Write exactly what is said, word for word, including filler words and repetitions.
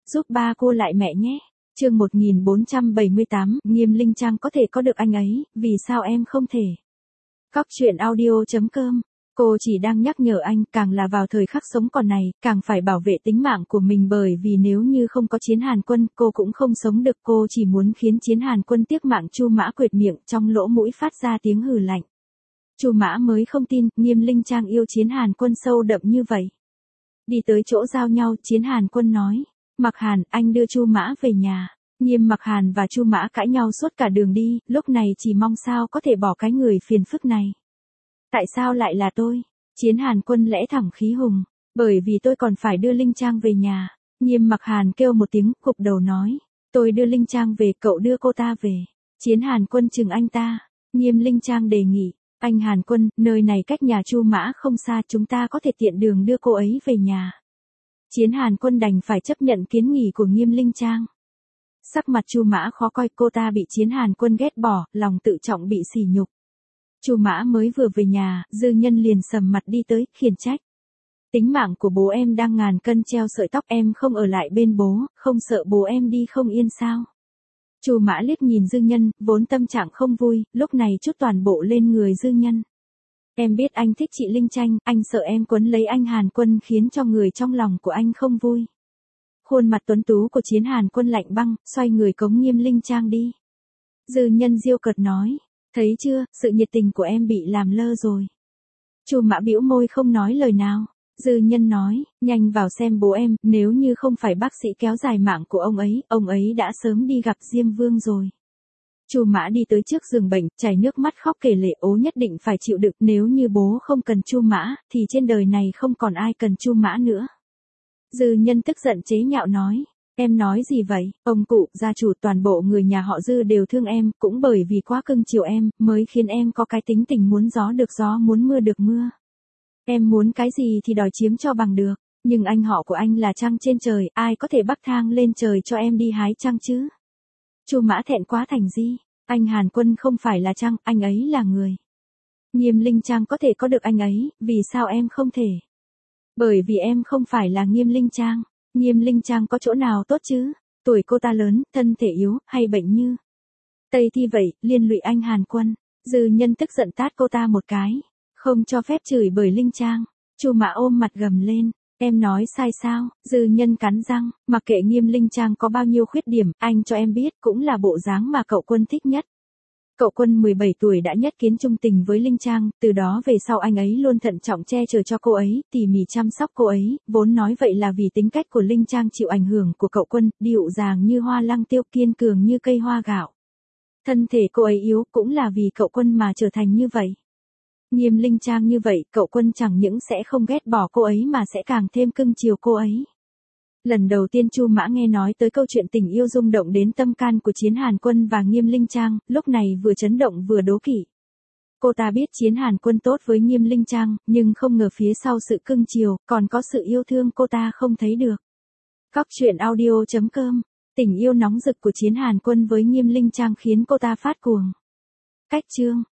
giúp ba cô lại mẹ nhé. Chương một nghìn bốn trăm bảy mươi tám, Nghiêm Linh Trang có thể có được anh ấy, vì sao em không thể? Cóc truyện audio chấm com. Cô chỉ đang nhắc nhở anh, càng là vào thời khắc sống còn này, càng phải bảo vệ tính mạng của mình, bởi vì nếu như không có Chiến Hàn Quân, cô cũng không sống được. Cô chỉ muốn khiến Chiến Hàn Quân tiếc mạng. Chu Mã quệt miệng, trong lỗ mũi phát ra tiếng hừ lạnh. Chu Mã mới không tin, Nghiêm Linh Trang yêu Chiến Hàn Quân sâu đậm như vậy. Đi tới chỗ giao nhau, Chiến Hàn Quân nói, Mặc Hàn, anh đưa Chu Mã về nhà. Nghiêm Mặc Hàn và Chu Mã cãi nhau suốt cả đường đi, lúc này chỉ mong sao có thể bỏ cái người phiền phức này. Tại sao lại là tôi? Chiến Hàn Quân lẽ thẳng khí hùng, bởi vì tôi còn phải đưa Linh Trang về nhà. Nghiêm Mặc Hàn kêu một tiếng, cụp đầu nói, tôi đưa Linh Trang về, cậu đưa cô ta về. Chiến Hàn Quân chừng anh ta. Nghiêm Linh Trang đề nghị, anh Hàn Quân, nơi này cách nhà Chu Mã không xa, chúng ta có thể tiện đường đưa cô ấy về nhà. Chiến Hàn Quân đành phải chấp nhận kiến nghị của Nghiêm Linh Trang. Sắc mặt Chu Mã khó coi, cô ta bị Chiến Hàn Quân ghét bỏ, lòng tự trọng bị sỉ nhục. Chu Mã mới vừa về nhà, Dư Nhân liền sầm mặt đi tới, khiển trách. Tính mạng của bố em đang ngàn cân treo sợi tóc, em không ở lại bên bố, không sợ bố em đi không yên sao? Chu Mã liếc nhìn Dư Nhân, vốn tâm trạng không vui, lúc này chút toàn bộ lên người Dư Nhân. Em biết anh thích chị Linh Tranh, anh sợ em quấn lấy anh Hàn Quân khiến cho người trong lòng của anh không vui. Khuôn mặt tuấn tú của Chiến Hàn Quân lạnh băng, xoay người cống Nghiêm Linh Trang đi. Dư Nhân diêu cợt nói, thấy chưa, sự nhiệt tình của em bị làm lơ rồi. Chu Mã bĩu môi không nói lời nào. Dư Nhân nói, nhanh vào xem bố em, nếu như không phải bác sĩ kéo dài mạng của ông ấy, ông ấy đã sớm đi gặp Diêm Vương rồi. Chu Mã đi tới trước giường bệnh, chảy nước mắt khóc kể lể, ố nhất định phải chịu đựng, nếu như bố không cần Chu Mã, thì trên đời này không còn ai cần Chu Mã nữa. Dư Nhân tức giận chế nhạo nói, em nói gì vậy, ông cụ, gia chủ, toàn bộ người nhà họ Dư đều thương em, cũng bởi vì quá cưng chiều em, mới khiến em có cái tính tình muốn gió được gió, muốn mưa được mưa. Em muốn cái gì thì đòi chiếm cho bằng được, nhưng anh họ của anh là trăng trên trời, ai có thể bắc thang lên trời cho em đi hái trăng chứ? Chu Mã thẹn quá thành di, anh Hàn Quân không phải là trăng, anh ấy là người. Nghiêm Linh Trang có thể có được anh ấy, vì sao em không thể? Bởi vì em không phải là Nghiêm Linh Trang. Nghiêm Linh Trang có chỗ nào tốt chứ? Tuổi cô ta lớn, thân thể yếu, hay bệnh như Tây Thi vậy, liên lụy anh Hàn Quân. Dư Nhân tức giận tát cô ta một cái, không cho phép chửi bới Linh Trang. Chu Mã ôm mặt gầm lên, em nói sai sao? Dư Nhân cắn răng, mặc kệ Nghiêm Linh Trang có bao nhiêu khuyết điểm, anh cho em biết, cũng là bộ dáng mà cậu Quân thích nhất. Cậu Quân mười bảy tuổi đã nhất kiến trung tình với Linh Trang, từ đó về sau anh ấy luôn thận trọng che chở cho cô ấy, tỉ mỉ chăm sóc cô ấy, vốn nói vậy là vì tính cách của Linh Trang chịu ảnh hưởng của cậu Quân, dịu dàng như hoa lăng tiêu, kiên cường như cây hoa gạo. Thân thể cô ấy yếu, cũng là vì cậu Quân mà trở thành như vậy. Nghiêm Linh Trang như vậy, cậu Quân chẳng những sẽ không ghét bỏ cô ấy mà sẽ càng thêm cưng chiều cô ấy. Lần đầu tiên Chu Mã nghe nói tới câu chuyện tình yêu rung động đến tâm can của Chiến Hàn Quân và Nghiêm Linh Trang, lúc này vừa chấn động vừa đố kỵ. Cô ta biết Chiến Hàn Quân tốt với Nghiêm Linh Trang, nhưng không ngờ phía sau sự cưng chiều, còn có sự yêu thương cô ta không thấy được. Cóc truyện audio chấm com. Tình yêu nóng rực của Chiến Hàn Quân với Nghiêm Linh Trang khiến cô ta phát cuồng. Cách chương.